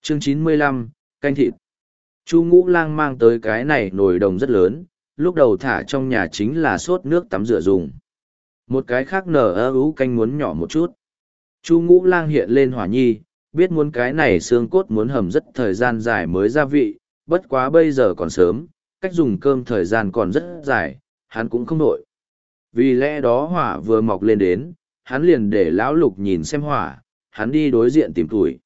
Chương 95, canh thịt. Chu Ngũ Lang mang tới cái này nồi đồng rất lớn, lúc đầu thả trong nhà chính là sốt nước tắm rửa dùng. Một cái khác ú canh muốn nhỏ một chút. Chu Ngũ Lang hiện lên hỏa nhi, biết muốn cái này xương cốt muốn hầm rất thời gian dài mới gia vị, bất quá bây giờ còn sớm, cách dùng cơm thời gian còn rất dài, hắn cũng không nổi. Vì lẽ đó hỏa vừa mọc lên đến, hắn liền để lão lục nhìn xem hỏa, hắn đi đối diện tìm tuổi.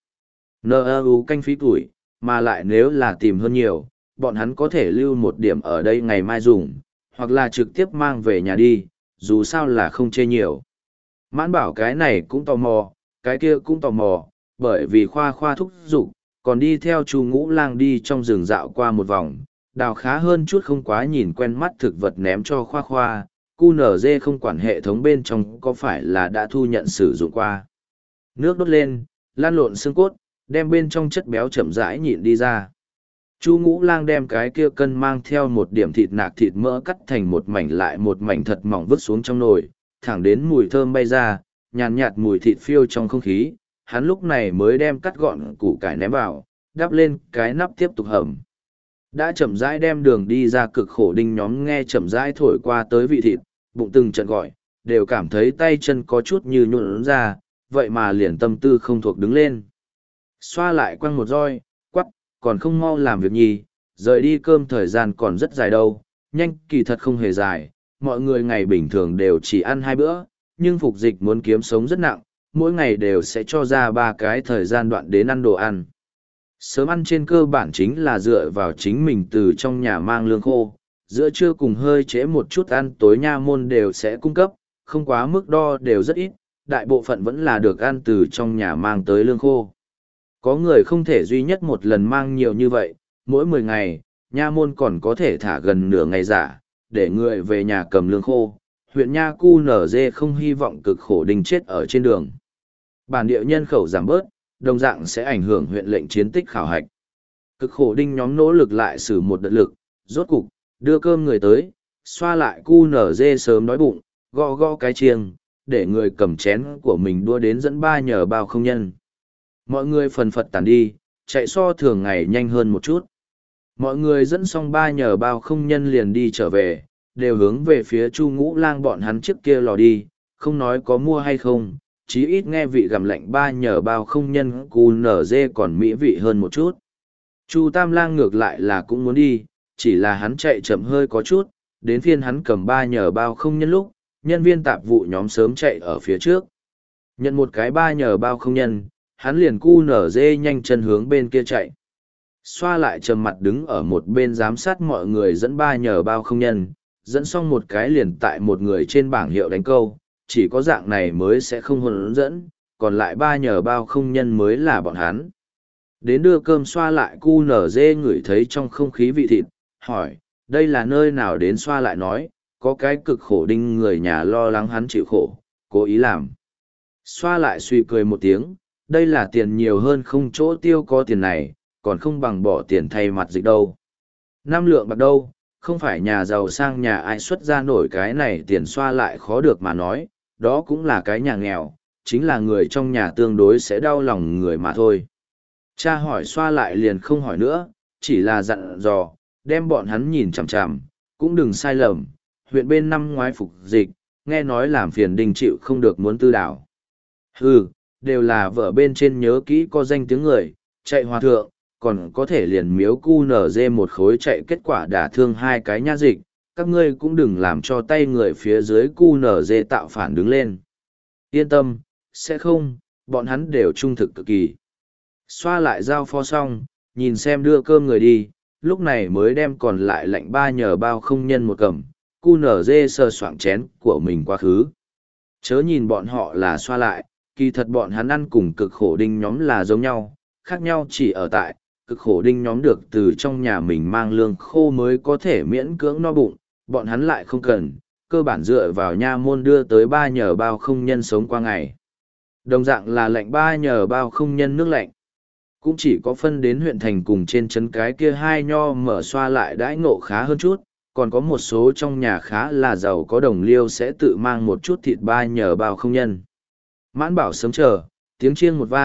Canh phí tuổi, mà lại nếu là tìm hơn nhiều, bọn hắn có thể lưu một điểm ở đây ngày mai dùng, hoặc là trực tiếp mang về nhà đi, dù sao là không chê nhiều. Mãn bảo cái này cũng tò mò, cái kia cũng tò mò, bởi vì khoa thúc giục, còn đi theo Chu Ngũ Lang đi trong rừng dạo qua một vòng, đào khá hơn chút không quá nhìn quen mắt thực vật ném cho khoa, QNZ không quản hệ thống bên trong có phải là đã thu nhận sử dụng qua. Nước đốt lên, lan lộn xương cốt, đem bên trong chất béo chậm rãi nhịn đi ra. Chu Ngũ Lang đem cái kia cân mang theo một điểm thịt nạc thịt mỡ cắt thành một mảnh lại một mảnh thật mỏng vứt xuống trong nồi, thẳng đến mùi thơm bay ra, nhàn nhạt mùi thịt phiêu trong không khí, hắn lúc này mới đem cắt gọn củ cải ném vào, đắp lên cái nắp tiếp tục hầm. Đã chậm rãi đem đường đi ra cực khổ đinh nhóm nghe chậm rãi thổi qua tới vị thịt, bụng từng trận gọi, đều cảm thấy tay chân có chút như nhuộn ra, vậy mà liền tâm tư không thuộc đứng lên. Xoa lại quăng một roi, quắc, còn không mau làm việc nhì, rời đi cơm thời gian còn rất dài đâu, nhanh kỳ thật không hề dài, mọi người ngày bình thường đều chỉ ăn 2 bữa, nhưng phục dịch muốn kiếm sống rất nặng, mỗi ngày đều sẽ cho ra 3 cái thời gian đoạn đến ăn đồ ăn. Sớm ăn trên cơ bản chính là dựa vào chính mình từ trong nhà mang lương khô, giữa trưa cùng hơi trễ một chút ăn tối nha môn đều sẽ cung cấp, không quá mức đo đều rất ít, đại bộ phận vẫn là được ăn từ trong nhà mang tới lương khô. Có người không thể duy nhất một lần mang nhiều như vậy, mỗi 10 ngày, nha môn còn có thể thả gần nửa ngày giả, để người về nhà cầm lương khô. Huyện Nha Cu Nở Dê không hy vọng cực khổ đình chết ở trên đường. Bản địa nhân khẩu giảm bớt, đồng dạng sẽ ảnh hưởng huyện lệnh chiến tích khảo hạch. Cực khổ đinh nhóm nỗ lực lại xử một đợt lực, rốt cục, đưa cơm người tới, xoa lại Cu Nở Dê sớm đói bụng, gõ gõ cái chiêng, để người cầm chén của mình đua đến dẫn 3 nhờ bao không nhân. Mọi người phần phật tản đi, chạy so thường ngày nhanh hơn một chút. Mọi người dẫn xong 3 nhờ bao không nhân liền đi trở về, đều hướng về phía Chu Ngũ Lang bọn hắn trước kia lò đi, không nói có mua hay không, chí ít nghe vị gặm lạnh 3 nhờ bao không nhân Cu Nở Dê còn mỹ vị hơn một chút. Chu Tam Lang ngược lại là cũng muốn đi, chỉ là hắn chạy chậm hơi có chút, đến phiên hắn cầm 3 nhờ bao không nhân lúc, nhân viên tạp vụ nhóm sớm chạy ở phía trước. Nhận một cái 3 nhờ bao không nhân, hắn liền Cu Nở Dê nhanh chân hướng bên kia chạy. Xoa lại trầm mặt đứng ở một bên giám sát mọi người dẫn 3 nhờ bao không nhân, dẫn xong một cái liền tại một người trên bảng hiệu đánh câu, chỉ có dạng này mới sẽ không hướng dẫn, còn lại 3 nhờ bao không nhân mới là bọn hắn. Đến đưa cơm xoa lại Cu Nở Dê ngửi thấy trong không khí vị thịt, hỏi, đây là nơi nào đến xoa lại nói, có cái cực khổ đinh người nhà lo lắng hắn chịu khổ, cố ý làm. Xoa lại suy cười một tiếng, đây là tiền nhiều hơn không chỗ tiêu có tiền này, còn không bằng bỏ tiền thay mặt dịch đâu. 5 lượng bạc đâu, không phải nhà giàu sang nhà ai xuất ra nổi cái này tiền xoa lại khó được mà nói, đó cũng là cái nhà nghèo, chính là người trong nhà tương đối sẽ đau lòng người mà thôi. Cha hỏi xoa lại liền không hỏi nữa, chỉ là dặn dò, đem bọn hắn nhìn chằm chằm, cũng đừng sai lầm, huyện bên năm ngoái phục dịch, nghe nói làm phiền đình chịu không được muốn tư đảo. Hừ, đều là vợ bên trên nhớ kỹ có danh tiếng người, chạy hòa thượng, còn có thể liền miếu Cu Nở Dê một khối chạy kết quả đả thương 2 cái nha dịch, các ngươi cũng đừng làm cho tay người phía dưới Cu Nở Dê tạo phản đứng lên. Yên tâm, sẽ không, bọn hắn đều trung thực cực kỳ. Xoa lại giao phó xong, nhìn xem đưa cơm người đi, lúc này mới đem còn lại lệnh 3 nhờ bao không nhân một cầm, Cu Nở Dê sờ soạng chén của mình quá khứ. Chớ nhìn bọn họ là xoa lại, kỳ thật bọn hắn ăn cùng cực khổ đinh nhóm là giống nhau, khác nhau chỉ ở tại, cực khổ đinh nhóm được từ trong nhà mình mang lương khô mới có thể miễn cưỡng no bụng, bọn hắn lại không cần, cơ bản dựa vào nha môn đưa tới 3 nhờ bao không nhân sống qua ngày. Đồng dạng là lệnh 3 nhờ bao không nhân nước lạnh. Cũng chỉ có phân đến huyện thành cùng trên trấn cái kia 2 nho mở xoa lại đãi ngộ khá hơn chút, còn có một số trong nhà khá là giàu có đồng liêu sẽ tự mang một chút thịt 3 nhờ bao không nhân. Mãn bảo sớm chờ, tiếng chiêng một vang,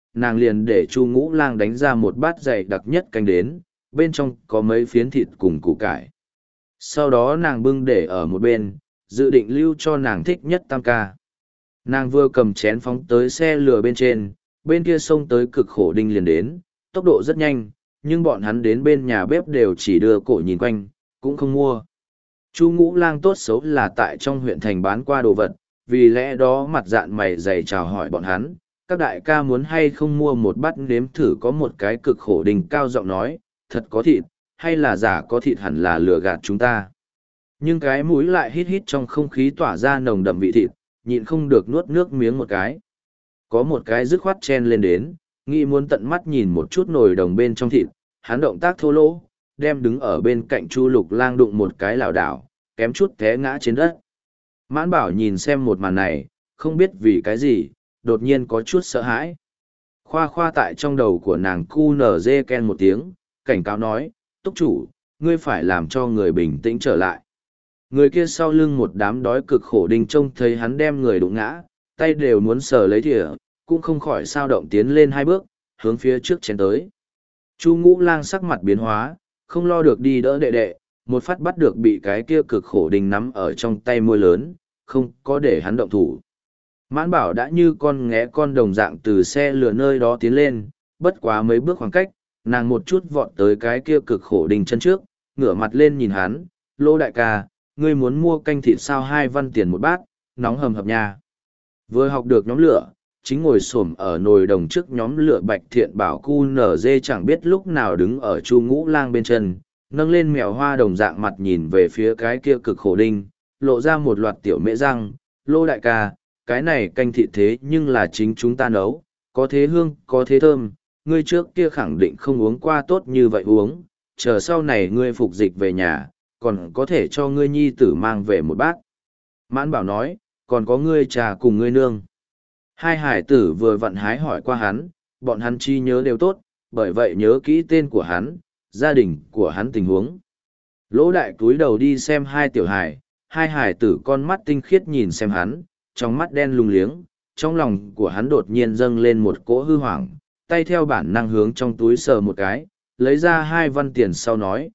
nàng liền để Chu Ngũ Lang đánh ra một bát dày đặc nhất canh đến, bên trong có mấy phiến thịt cùng củ cải. Sau đó nàng bưng để ở một bên, dự định lưu cho nàng thích nhất tam ca. Nàng vừa cầm chén phóng tới xe lửa bên trên, bên kia xông tới cực khổ đinh liền đến, tốc độ rất nhanh, nhưng bọn hắn đến bên nhà bếp đều chỉ đưa cổ nhìn quanh, cũng không mua. Chu Ngũ Lang tốt xấu là tại trong huyện thành bán qua đồ vật, vì lẽ đó mặt dạn mày dày chào hỏi bọn hắn, các đại ca muốn hay không mua một bát nếm thử. Có một cái cực khổ đinh cao giọng nói, thật có thịt, hay là giả có thịt hẳn là lừa gạt chúng ta. Nhưng cái mũi lại hít hít trong không khí tỏa ra nồng đậm vị thịt, nhịn không được nuốt nước miếng một cái. Có một cái dứt khoát chen lên đến, nghĩ muốn tận mắt nhìn một chút nồi đồng bên trong thịt, hắn động tác thô lỗ, đem đứng ở bên cạnh Chu Lục Lang đụng một cái lảo đảo, kém chút té ngã trên đất. Mãn Bảo nhìn xem một màn này, không biết vì cái gì, đột nhiên có chút sợ hãi. Khoa khoa tại trong đầu của nàng cu nở dê ken một tiếng, cảnh cáo nói, túc chủ, ngươi phải làm cho người bình tĩnh trở lại. Người kia sau lưng một đám đói cực khổ đinh trông thấy hắn đem người đụng ngã, tay đều muốn sờ lấy thìa, cũng không khỏi sao động tiến lên hai bước, hướng phía trước chén tới. Chu Ngũ Lang sắc mặt biến hóa, không lo được đi đỡ đệ đệ, một phát bắt được bị cái kia cực khổ đinh nắm ở trong tay môi lớn, không có để hắn động thủ. Mãn Bảo đã như con nghé con đồng dạng từ xe lửa nơi đó tiến lên, bất quá mấy bước khoảng cách, nàng một chút vọt tới cái kia cực khổ đinh chân trước, ngửa mặt lên nhìn hắn, Lô đại ca, ngươi muốn mua canh thịt sao 2 văn tiền một bát, nóng hầm hập nha. Vừa học được nhóm lửa, chính ngồi xổm ở nồi đồng trước nhóm lửa Bạch Thiện Bảo cu nở dê chẳng biết lúc nào đứng ở Chu Ngũ Lang bên chân, nâng lên mèo hoa đồng dạng mặt nhìn về phía cái kia cực khổ đinh, lộ ra một loạt tiểu mễ răng, Lô đại ca, cái này canh thịt thế nhưng là chính chúng ta nấu, có thế hương, có thế thơm, ngươi trước kia khẳng định không uống qua tốt như vậy uống, chờ sau này ngươi phục dịch về nhà, còn có thể cho ngươi nhi tử mang về một bát. Mãn Bảo nói, còn có ngươi trà cùng ngươi nương. Hai hải tử vừa vặn hái hỏi qua hắn, bọn hắn chi nhớ đều tốt, bởi vậy nhớ kỹ tên của hắn, gia đình của hắn tình huống. Lỗ đại túi đầu đi xem hai tiểu hải, hai hải tử con mắt tinh khiết nhìn xem hắn, trong mắt đen lung liếng, trong lòng của hắn đột nhiên dâng lên một cỗ hư hoảng, tay theo bản năng hướng trong túi sờ một cái, lấy ra 2 văn tiền sau nói,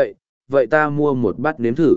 vậy ta mua một bát nếm thử.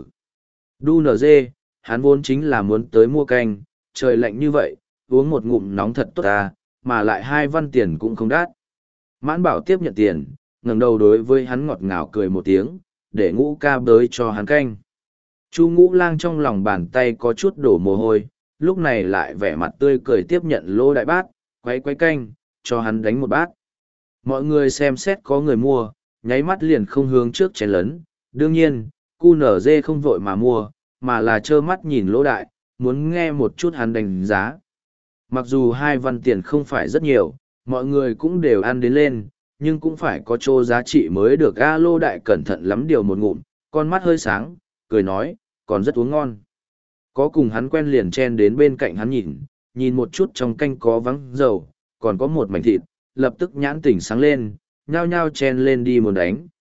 Đu nở dê, hắn vốn chính là muốn tới mua canh, trời lạnh như vậy, uống một ngụm nóng thật tốt ta, mà lại 2 văn tiền cũng không đắt. Mãn Bảo tiếp nhận tiền, ngẩng đầu đối với hắn ngọt ngào cười một tiếng, để Ngũ ca bới cho hắn canh. Chu Ngũ Lang trong lòng bàn tay có chút đổ mồ hôi, lúc này lại vẻ mặt tươi cười tiếp nhận lô đại bát, quay canh, cho hắn đánh một bát. Mọi người xem xét có người mua, nháy mắt liền không hướng trước chén lớn. Đương nhiên, cu nở dê không vội mà mua, mà là trơ mắt nhìn lỗ đại, muốn nghe một chút hắn đánh giá. Mặc dù 2 văn tiền không phải rất nhiều, mọi người cũng đều ăn đến lên, nhưng cũng phải có chỗ giá trị mới được. Lô đại cẩn thận lắm điều một ngụm, con mắt hơi sáng, cười nói, còn rất uống ngon. Có cùng hắn quen liền chen đến bên cạnh hắn nhìn một chút trong canh có vắng dầu, còn có một mảnh thịt, lập tức nhãn tỉnh sáng lên, nhao nhao chen lên đi muốn đánh.